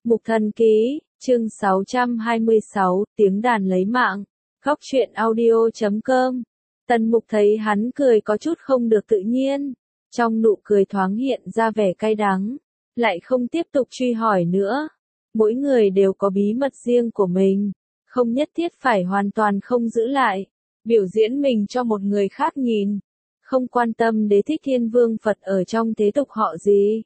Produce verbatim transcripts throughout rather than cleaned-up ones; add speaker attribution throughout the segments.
Speaker 1: Mục Thần Ký, chương sáu trăm hai mươi sáu, tiếng đàn lấy mạng. Góc truyện audio chấm com. Tần Mục thấy hắn cười có chút không được tự nhiên, trong nụ cười thoáng hiện ra vẻ cay đắng, lại không tiếp tục truy hỏi nữa. Mỗi người đều có bí mật riêng của mình, không nhất thiết phải hoàn toàn không giữ lại, biểu diễn mình cho một người khác nhìn. Không quan tâm Đế Thích Thiên Vương Phật ở trong thế tục họ gì.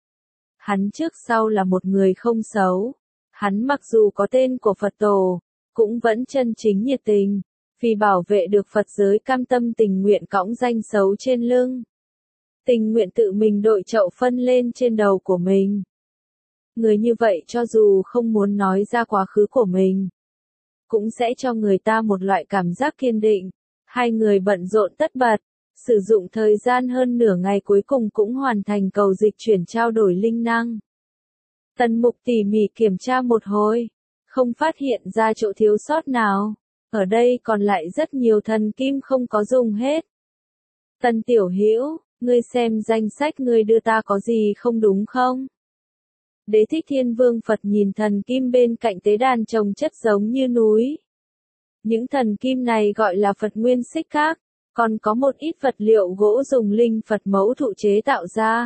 Speaker 1: Hắn trước sau là một người không xấu. Hắn mặc dù có tên của Phật tổ, cũng vẫn chân chính nhiệt tình, vì bảo vệ được Phật giới cam tâm tình nguyện cõng danh xấu trên lưng. Tình nguyện tự mình đội chậu phân lên trên đầu của mình. Người như vậy cho dù không muốn nói ra quá khứ của mình, cũng sẽ cho người ta một loại cảm giác kiên định. Hai người bận rộn tất bật, sử dụng thời gian hơn nửa ngày cuối cùng cũng hoàn thành cầu dịch chuyển trao đổi linh năng. Tần Mục tỉ mỉ kiểm tra một hồi, không phát hiện ra chỗ thiếu sót nào. Ở đây còn lại rất nhiều thần kim không có dùng hết. Tần Tiểu Hữu, ngươi xem danh sách ngươi đưa ta có gì không đúng không? Đế Thích Thiên Vương Phật nhìn thần kim bên cạnh tế đàn trồng chất giống như núi. Những thần kim này gọi là Phật Nguyên Xích Các, còn có một ít vật liệu gỗ dùng linh Phật mẫu thụ chế tạo ra.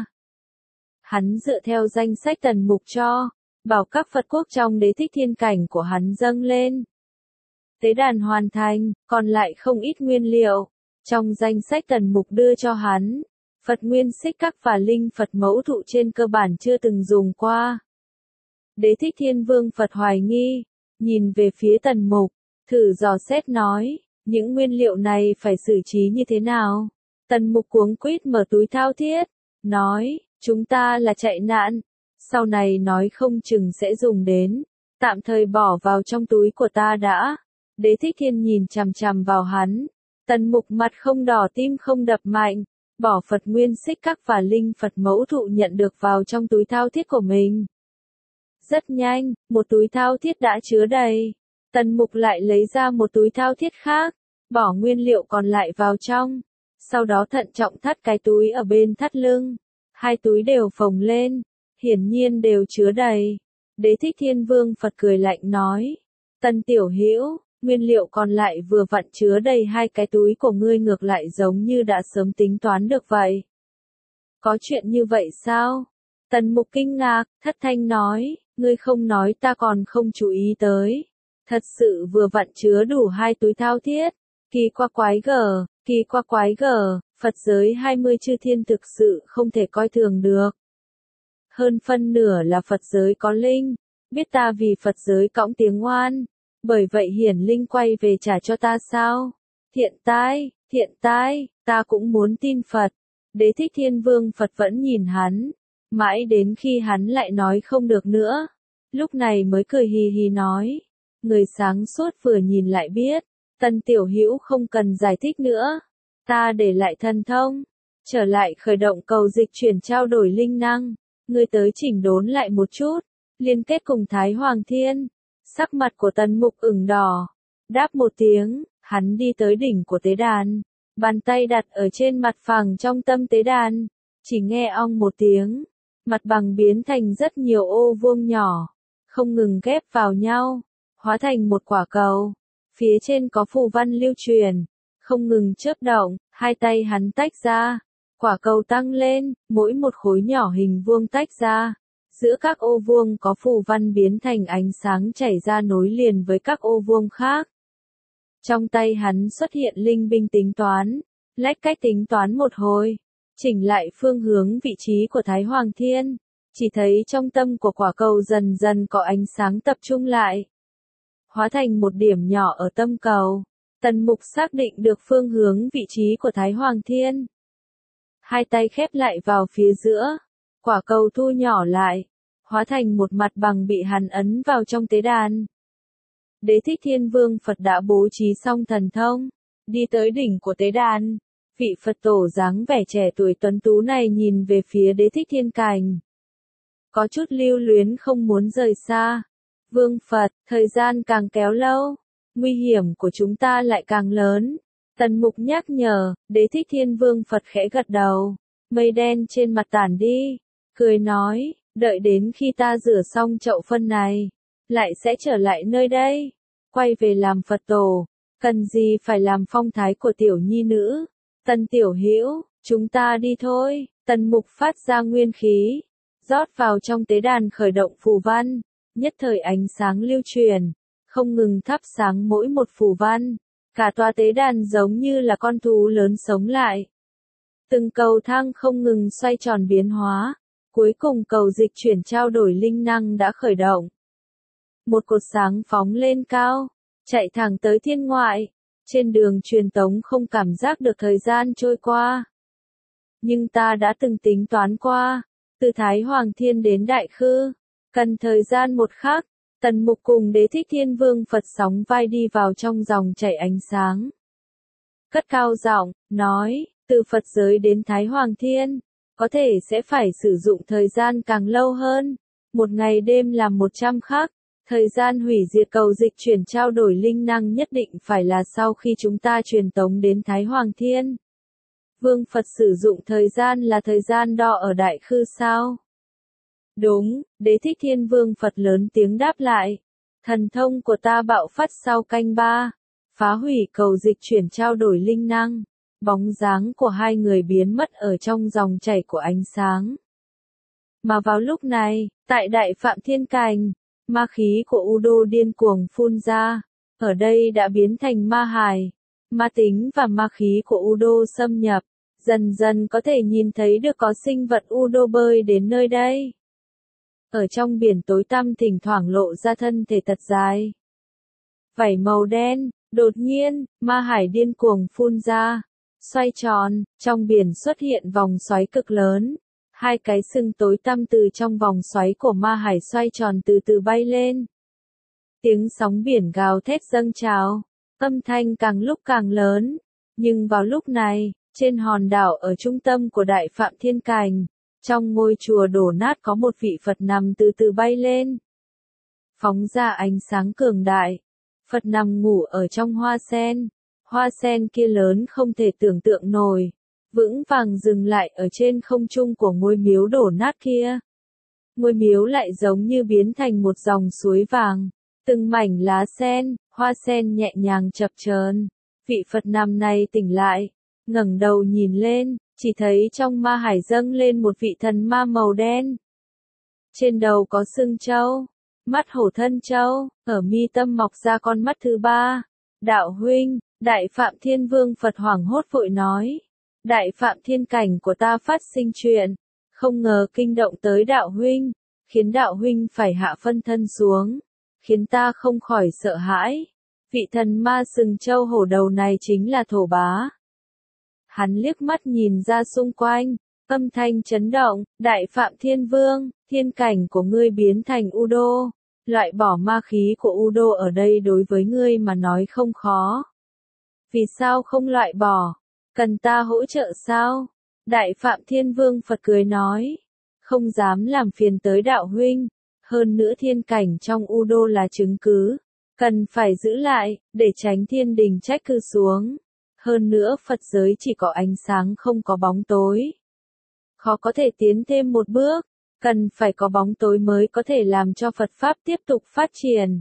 Speaker 1: Hắn dựa theo danh sách Tần Mục cho, bảo các Phật quốc trong Đế Thích Thiên cảnh của hắn dâng lên. Tế đàn hoàn thành, còn lại không ít nguyên liệu. Trong danh sách Tần Mục đưa cho hắn, Phật Nguyên Xích Các và linh Phật mẫu thụ trên cơ bản chưa từng dùng qua. Đế Thích Thiên Vương Phật hoài nghi, nhìn về phía Tần Mục, thử dò xét nói, những nguyên liệu này phải xử trí như thế nào? Tần Mục cuống quýt mở túi thao thiết, nói, chúng ta là chạy nạn, sau này nói không chừng sẽ dùng đến, tạm thời bỏ vào trong túi của ta đã. Đế Thích Thiên nhìn chằm chằm vào hắn, Tần Mục mặt không đỏ tim không đập mạnh, bỏ Phật Nguyên Xích Các và linh Phật mẫu thụ nhận được vào trong túi thao thiết của mình. Rất nhanh, một túi thao thiết đã chứa đầy. Tần Mục lại lấy ra một túi thao thiết khác, bỏ nguyên liệu còn lại vào trong, sau đó thận trọng thắt cái túi ở bên thắt lưng. Hai túi đều phồng lên, hiển nhiên đều chứa đầy. Đế Thích Thiên Vương Phật cười lạnh nói, Tần Tiểu Hữu, nguyên liệu còn lại vừa vặn chứa đầy hai cái túi của ngươi, ngược lại giống như đã sớm tính toán được vậy. Có chuyện như vậy sao? Tần Mục kinh ngạc, thất thanh nói, ngươi không nói ta còn không chú ý tới. Thật sự vừa vặn chứa đủ hai túi thao thiết. Kỳ qua quái gở, kỳ qua quái gở, Phật giới hai mươi chư thiên thực sự không thể coi thường được. Hơn phân nửa là Phật giới có linh, biết ta vì Phật giới cõng tiếng oan, bởi vậy hiển linh quay về trả cho ta sao? Thiện tai, thiện tai, ta cũng muốn tin Phật. Đế Thích Thiên Vương Phật vẫn nhìn hắn, mãi đến khi hắn lại nói không được nữa, lúc này mới cười hì hì nói, người sáng suốt vừa nhìn lại biết, Tần Tiểu Hữu không cần giải thích nữa, ta để lại thần thông, trở lại khởi động cầu dịch chuyển trao đổi linh năng, ngươi tới chỉnh đốn lại một chút, liên kết cùng Thái Hoàng Thiên. Sắc mặt của Tần Mục ửng đỏ, đáp một tiếng, hắn đi tới đỉnh của tế đàn, bàn tay đặt ở trên mặt phẳng trong tâm tế đàn, chỉ nghe ong một tiếng, mặt bằng biến thành rất nhiều ô vuông nhỏ, không ngừng ghép vào nhau, hóa thành một quả cầu, phía trên có phù văn lưu truyền, không ngừng chớp động, hai tay hắn tách ra, quả cầu tăng lên, mỗi một khối nhỏ hình vuông tách ra. Giữa các ô vuông có phù văn biến thành ánh sáng chảy ra nối liền với các ô vuông khác. Trong tay hắn xuất hiện linh binh tính toán, lách cách tính toán một hồi, chỉnh lại phương hướng vị trí của Thái Hoàng Thiên, chỉ thấy trong tâm của quả cầu dần dần có ánh sáng tập trung lại, hóa thành một điểm nhỏ ở tâm cầu. Tần Mục xác định được phương hướng vị trí của Thái Hoàng Thiên. Hai tay khép lại vào phía giữa. Quả cầu thu nhỏ lại, hóa thành một mặt bằng bị hắn ấn vào trong tế đàn. Đế Thích Thiên Vương Phật đã bố trí xong thần thông, đi tới đỉnh của tế đàn. Vị Phật tổ dáng vẻ trẻ tuổi tuấn tú này nhìn về phía Đế Thích Thiên cảnh, có chút lưu luyến không muốn rời xa. Vương Phật, thời gian càng kéo lâu, nguy hiểm của chúng ta lại càng lớn. Tần Mục nhắc nhở, Đế Thích Thiên Vương Phật khẽ gật đầu, mây đen trên mặt tản đi. Cười nói, Đợi đến khi ta rửa xong chậu phân này, lại sẽ trở lại nơi đây, quay về làm Phật tổ, cần gì phải làm phong thái của tiểu nhi nữ. Tần tiểu hữu, chúng ta đi thôi. Tần Mục phát ra nguyên khí, rót vào trong tế đàn khởi động phù văn, nhất thời ánh sáng lưu truyền, không ngừng thắp sáng mỗi một phù văn, cả tòa tế đàn giống như là con thú lớn sống lại. Từng cầu thang không ngừng xoay tròn biến hóa, cuối cùng cầu dịch chuyển trao đổi linh năng đã khởi động. Một cột sáng phóng lên cao, chạy thẳng tới thiên ngoại, trên đường truyền tống không cảm giác được thời gian trôi qua. Nhưng ta đã từng tính toán qua, từ Thái Hoàng Thiên đến Đại Khư, cần thời gian một khắc. Tần Mục cùng Đế Thích Thiên Vương Phật sóng vai đi vào trong dòng chảy ánh sáng. Cất cao giọng, nói, từ Phật giới đến Thái Hoàng Thiên, có thể sẽ phải sử dụng thời gian càng lâu hơn, một ngày đêm làm một trăm khắc, thời gian hủy diệt cầu dịch chuyển trao đổi linh năng nhất định phải là sau khi chúng ta truyền tống đến Thái Hoàng Thiên. Vương Phật sử dụng thời gian là thời gian đo ở Đại Khư sao? Đúng, Đế Thích Thiên Vương Phật lớn tiếng đáp lại. Thần thông của ta bạo phát sau canh ba, phá hủy cầu dịch chuyển trao đổi linh năng. Bóng dáng của hai người biến mất ở trong dòng chảy của ánh sáng. Mà vào lúc này, tại Đại Phạm Thiên Cảnh, ma khí của Udo điên cuồng phun ra, ở đây đã biến thành ma hài. Ma tính và ma khí của Udo xâm nhập, dần dần có thể nhìn thấy được có sinh vật Udo bơi đến nơi đây. Ở trong biển tối tăm thỉnh thoảng lộ ra thân thể thật dài. Vảy màu đen, đột nhiên, ma hải điên cuồng phun ra, xoay tròn, trong biển xuất hiện vòng xoáy cực lớn. Hai cái sừng tối tăm từ trong vòng xoáy của ma hải xoay tròn từ từ bay lên. Tiếng sóng biển gào thét dâng trào, âm thanh càng lúc càng lớn. Nhưng vào lúc này, trên hòn đảo ở trung tâm của Đại Phạm Thiên Cảnh, trong ngôi chùa đổ nát có một vị Phật nằm từ từ bay lên. Phóng ra ánh sáng cường đại. Phật nằm ngủ ở trong hoa sen. Hoa sen kia lớn không thể tưởng tượng nổi. Vững vàng dừng lại ở trên không trung của ngôi miếu đổ nát kia. Ngôi miếu lại giống như biến thành một dòng suối vàng. Từng mảnh lá sen, hoa sen nhẹ nhàng chập chờn. Vị Phật nằm này tỉnh lại, ngẩng đầu nhìn lên, chỉ thấy trong ma hải dâng lên một vị thần ma màu đen. Trên đầu có sừng trâu, mắt hổ thân trâu, ở mi tâm mọc ra con mắt thứ ba. Đạo huynh, Đại Phạm Thiên Vương Phật hoảng hốt vội nói. Đại Phạm Thiên Cảnh của ta phát sinh chuyện, không ngờ kinh động tới đạo huynh, khiến đạo huynh phải hạ phân thân xuống, khiến ta không khỏi sợ hãi. Vị thần ma sừng trâu hổ đầu này chính là Thổ Bá. Hắn liếc mắt nhìn ra xung quanh, âm thanh chấn động, Đại Phạm Thiên Vương, thiên cảnh của ngươi biến thành Udo, loại bỏ ma khí của Udo ở đây đối với ngươi mà nói không khó. Vì sao không loại bỏ? Cần ta hỗ trợ sao? Đại Phạm Thiên Vương Phật cười nói, không dám làm phiền tới đạo huynh, hơn nữa thiên cảnh trong Udo là chứng cứ, cần phải giữ lại, để tránh thiên đình trách cứ xuống. Hơn nữa Phật giới chỉ có ánh sáng không có bóng tối. Khó có thể tiến thêm một bước, cần phải có bóng tối mới có thể làm cho Phật Pháp tiếp tục phát triển.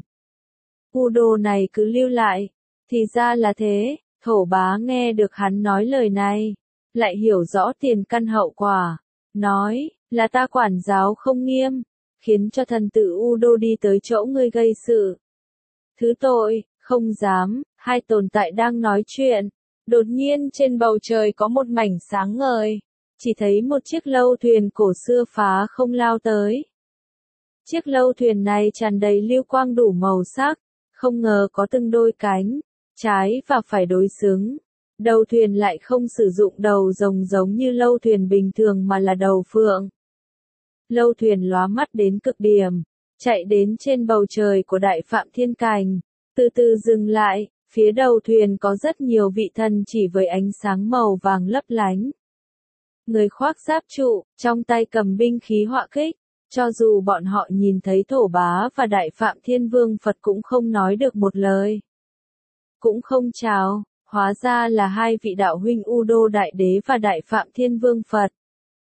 Speaker 1: Udo này cứ lưu lại, thì ra là thế. Thổ Bá nghe được hắn nói lời này, lại hiểu rõ tiền căn hậu quả, nói, là ta quản giáo không nghiêm, khiến cho thần tử Udo đi tới chỗ ngươi gây sự. Thứ tội, không dám, hai tồn tại đang nói chuyện, đột nhiên trên bầu trời có một mảnh sáng ngời, chỉ thấy một chiếc lâu thuyền cổ xưa phá không lao tới. Chiếc lâu thuyền này tràn đầy lưu quang đủ màu sắc, không ngờ có từng đôi cánh, trái và phải đối xứng. Đầu thuyền lại không sử dụng đầu rồng giống như lâu thuyền bình thường mà là đầu phượng. Lâu thuyền lóa mắt đến cực điểm, chạy đến trên bầu trời của Đại Phạm Thiên Cảnh, từ từ dừng lại, phía đầu thuyền có rất nhiều vị thần chỉ với ánh sáng màu vàng lấp lánh. Người khoác giáp trụ, trong tay cầm binh khí họa kích, cho dù bọn họ nhìn thấy Thổ Bá và Đại Phạm Thiên Vương Phật cũng không nói được một lời. Cũng không chào, hóa ra là hai vị đạo huynh Udo Đại Đế và Đại Phạm Thiên Vương Phật.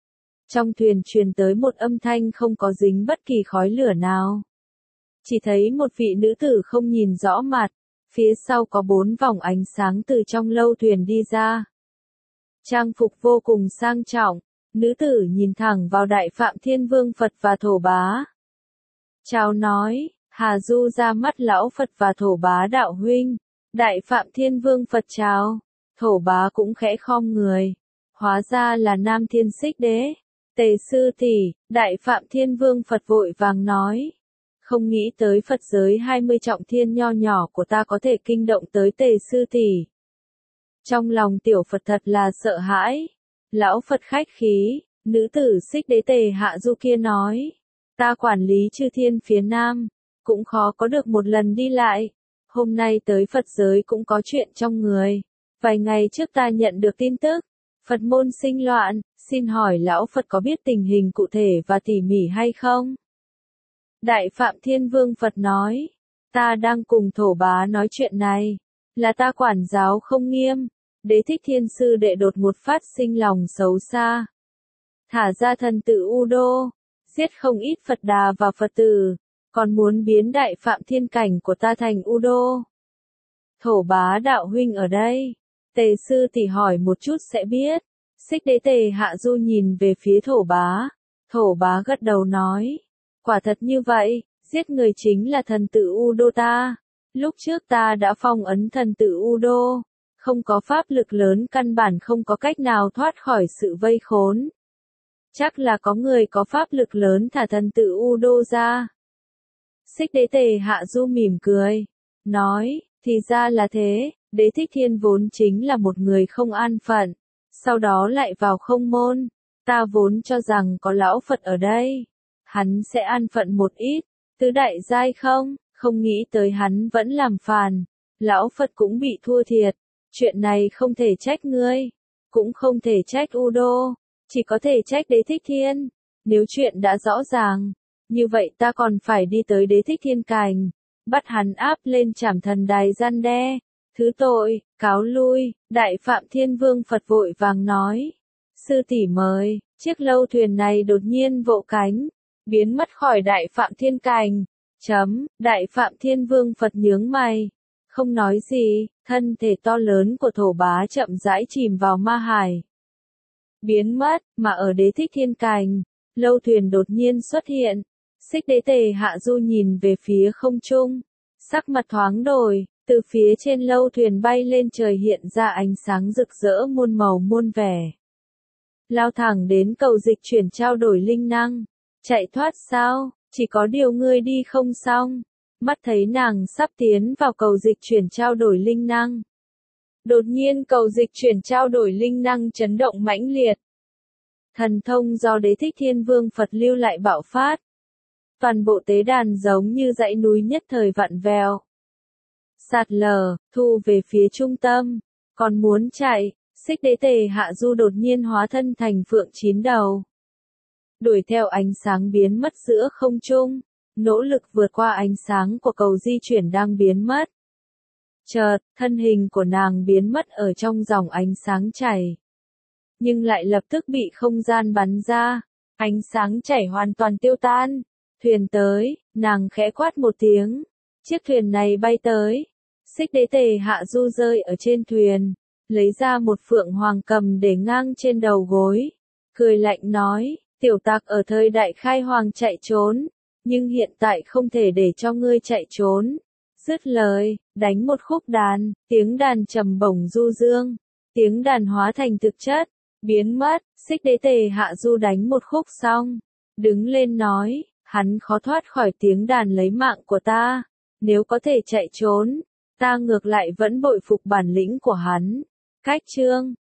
Speaker 1: Trong thuyền truyền tới một âm thanh không có dính bất kỳ khói lửa nào. Chỉ thấy một vị nữ tử không nhìn rõ mặt, phía sau có bốn vòng ánh sáng từ trong lâu thuyền đi ra. Trang phục vô cùng sang trọng, nữ tử nhìn thẳng vào Đại Phạm Thiên Vương Phật và Thổ Bá. Chào nói, Hà Du ra mắt lão Phật và Thổ Bá đạo huynh. Đại Phạm Thiên Vương Phật chào, Thổ Bá cũng khẽ khom người. Hóa ra là Nam Thiên Xích Đế. Tề sư tỷ, Đại Phạm Thiên Vương Phật vội vàng nói. Không nghĩ tới Phật giới hai mươi trọng thiên nho nhỏ của ta có thể kinh động tới Tề sư tỷ. Trong lòng tiểu Phật thật là sợ hãi. Lão Phật khách khí, nữ tử Xích Đế Tề Hạ Du kia nói. Ta quản lý chư thiên phía Nam, cũng khó có được một lần đi lại. Hôm nay tới Phật giới cũng có chuyện trong người. Vài ngày trước ta nhận được tin tức, Phật môn sinh loạn, xin hỏi lão Phật có biết tình hình cụ thể và tỉ mỉ hay không? Đại Phạm Thiên Vương Phật nói, ta đang cùng Thổ Bá nói chuyện này, là ta quản giáo không nghiêm, Đế Thích Thiên Sư đệ đột ngột phát sinh lòng xấu xa. Thả ra thần tử U Đô, giết không ít Phật Đà và Phật tử, còn muốn biến Đại Phạm Thiên cảnh của ta thành U Đô. Thổ Bá đạo huynh ở đây, Tề sư tỷ hỏi một chút sẽ biết. Xích Đế Tề Hạ Du nhìn về phía Thổ Bá, Thổ Bá gật đầu nói, quả thật như vậy, giết người chính là thần tử U Đô ta. Lúc trước ta đã phong ấn thần tử U Đô, không có pháp lực lớn căn bản không có cách nào thoát khỏi sự vây khốn. Chắc là có người có pháp lực lớn thả thần tử U Đô ra. Xích Đế Tề Hạ Du mỉm cười, nói, thì ra là thế, Đế Thích Thiên vốn chính là một người không an phận, sau đó lại vào không môn, ta vốn cho rằng có lão Phật ở đây, hắn sẽ an phận một ít, tứ đại giai không, không nghĩ tới hắn vẫn làm phàn, lão Phật cũng bị thua thiệt, chuyện này không thể trách ngươi, cũng không thể trách U Đô, chỉ có thể trách Đế Thích Thiên, nếu chuyện đã rõ ràng, như vậy ta còn phải đi tới Đế Thích Thiên cảnh, bắt hắn áp lên trảm thần đài gian đe. Thứ tội, cáo lui, Đại Phạm Thiên Vương Phật vội vàng nói. Sư tỷ mời, chiếc lâu thuyền này đột nhiên vỗ cánh, biến mất khỏi Đại Phạm Thiên cảnh. Chấm, Đại Phạm Thiên Vương Phật nhướng mày, không nói gì, thân thể to lớn của Thổ Bá chậm rãi chìm vào ma hải. Biến mất, mà ở Đế Thích Thiên cảnh, lâu thuyền đột nhiên xuất hiện. Xích Đế Tề Hạ Du nhìn về phía không trung, sắc mặt thoáng đổi. Từ phía trên lâu thuyền bay lên trời hiện ra ánh sáng rực rỡ muôn màu muôn vẻ. Lao thẳng đến cầu dịch chuyển trao đổi linh năng. Chạy thoát sao, chỉ có điều ngươi đi không xong. Mắt thấy nàng sắp tiến vào cầu dịch chuyển trao đổi linh năng. Đột nhiên cầu dịch chuyển trao đổi linh năng chấn động mãnh liệt. Thần thông do Đế Thích Thiên Vương Phật lưu lại bạo phát. Toàn bộ tế đàn giống như dãy núi nhất thời vặn vẹo. Sạt lở, thu về phía trung tâm, còn muốn chạy, Xích Đế Tề Hạ Du đột nhiên hóa thân thành phượng chín đầu. Đuổi theo ánh sáng biến mất giữa không trung, nỗ lực vượt qua ánh sáng của cầu di chuyển đang biến mất. Chợt, thân hình của nàng biến mất ở trong dòng ánh sáng chảy. Nhưng lại lập tức bị không gian bắn ra, ánh sáng chảy hoàn toàn tiêu tan. Thuyền tới, nàng khẽ quát một tiếng. Chiếc thuyền này bay tới, Xích Đế Tề Hạ Du rơi ở trên thuyền, lấy ra một phượng hoàng cầm để ngang trên đầu gối, cười lạnh nói, tiểu tặc ở thời đại khai hoàng chạy trốn, nhưng hiện tại không thể để cho ngươi chạy trốn. Dứt lời, đánh một khúc đàn, tiếng đàn trầm bổng du dương, tiếng đàn hóa thành thực chất, biến mất, Xích Đế Tề Hạ Du đánh một khúc xong, đứng lên nói, hắn khó thoát khỏi tiếng đàn lấy mạng của ta. Nếu có thể chạy trốn, ta ngược lại vẫn bội phục bản lĩnh của hắn. Cách chương